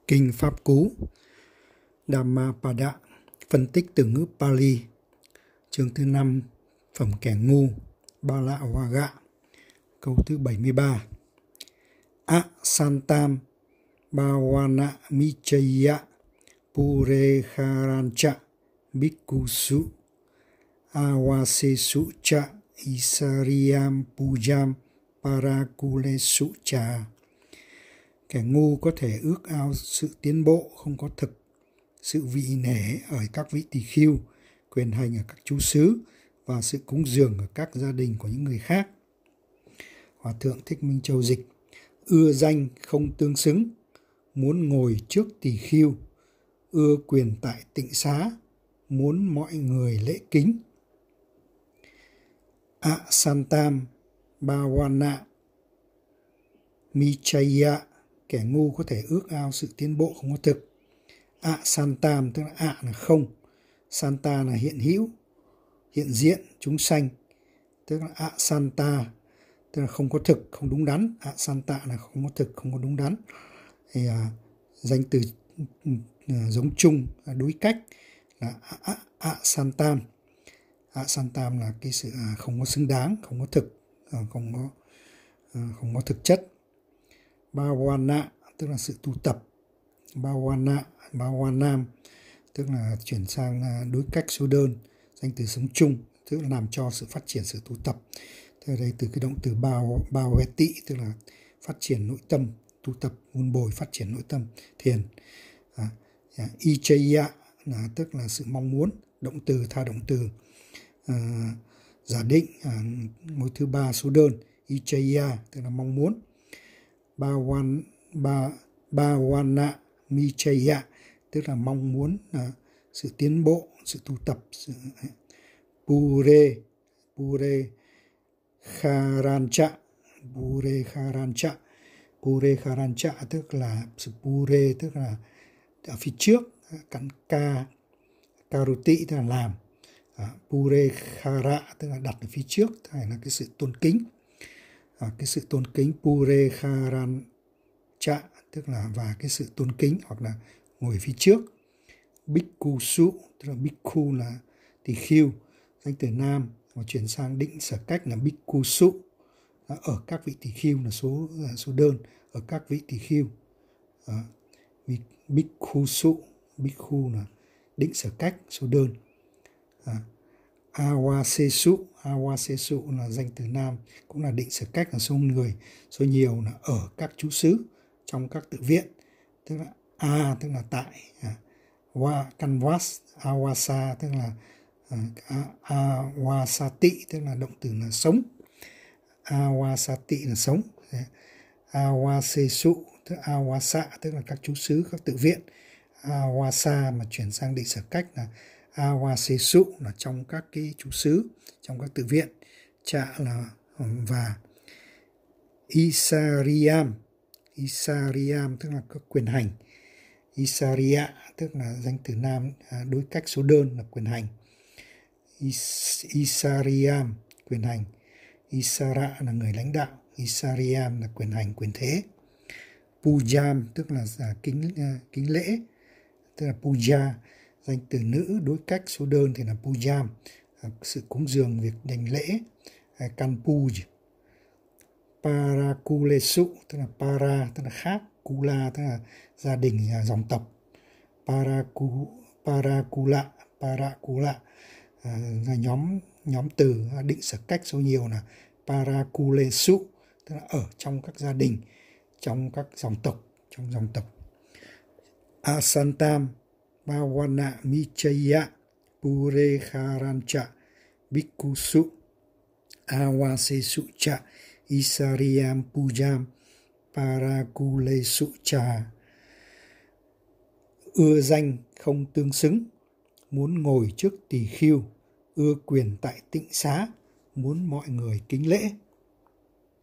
Kinh Pháp Cú Dhammapada, phân tích từ ngữ Pali, chương thứ 5, phẩm kẻ ngu, Bala Vaga, câu thứ 73. Asantam Bhavana Michaya Purekharancha Bhikkhusu Avasesu cha Isariyam Pujam Parakulesu cha. Kẻ ngu có thể ước ao sự tiến bộ không có thực, sự vị nể ở các vị tỳ khưu, quyền hành ở các chú xứ và sự cúng dường ở các gia đình của những người khác. Hòa thượng Thích Minh Châu dịch: ưa danh không tương xứng, muốn ngồi trước tỳ khưu, ưa quyền tại tịnh xá, muốn mọi người lễ kính. Asantam Bhavana Michaya, kẻ ngu có thể ước ao sự tiến bộ không có thực. Asantam tức là không, santa là hiện hữu, hiện diện, chúng sanh, tức là asanta tức là không có thực, không đúng đắn. Asanta là không có thực, không có đúng đắn. Thì danh từ giống chung, đối cách là asantam. Asantam là cái sự không có xứng đáng, không có thực, không có thực chất. Bhavana tức là sự tu tập. Bhavanam tức là chuyển sang đối cách số đơn, danh từ sống chung, tức là làm cho sự phát triển sự tu tập. Từ đây từ cái động từ bhaveti tức là phát triển nội tâm, tu tập, vun bồi, phát triển nội tâm, thiền. Ichaya là tức là sự mong muốn, động từ, tha động từ. Giả định ngôi thứ ba số đơn, Ichaya tức là mong muốn. Bhavana Michaya tức là mong muốn sự tiến bộ, sự tu tập. Purekharancha tức là sự pure tức là ở phía trước, karuti tức là làm. Purekhara tức là đặt ở phía trước, hay là cái sự tôn kính. Cái sự tôn kính Purekharancha tức là và cái sự tôn kính hoặc là ngồi phía trước. Bhikkhusu tức là bhikkhu là tỳ khưu, danh từ nam, và chuyển sang định sở cách là bhikkhusu. Ở các vị tỳ khưu là số đơn, ở các vị tỳ khưu. Bhikkhusu, bhikkhu là định sở cách, số đơn. Avasesu là danh từ nam, cũng là định sở cách, là số người, số nhiều, là ở các chú xứ, trong các tự viện, tức là tức là tại, canvas, awasa tức là awasati tức là động từ là sống, awasati là sống. Awasesu tức là awasa tức là các chú xứ, các tự viện. Awasa mà chuyển sang định sở cách là Avasesu là trong các cái chú xứ, trong các tự viện. Cha là và Isariyam tức là các quyền hành. Isariya tức là danh từ nam, đối cách số đơn là quyền hành. Isariyam quyền hành. Isara là người lãnh đạo. Isariyam là quyền hành, quyền thế. Pujam tức là kính lễ, tức là puja, danh từ nữ đối cách số đơn thì là pujam, sự cúng dường, việc đảnh lễ, kanpuj. Parakulesu tức là para tức là khác, kula tức là gia đình, dòng tộc. Parakula là nhóm từ, định sở cách số nhiều là parakulesu tức là ở trong các gia đình, trong các dòng tộc. Asantam Bhavana Michaya Purekharancha Bhikkhusu Avasesu cha Isariyam Pujam Parakulesu cha. Ưa danh không tương xứng, muốn ngồi trước tỳ khưu, ưa quyền tại tịnh xá, muốn mọi người kính lễ.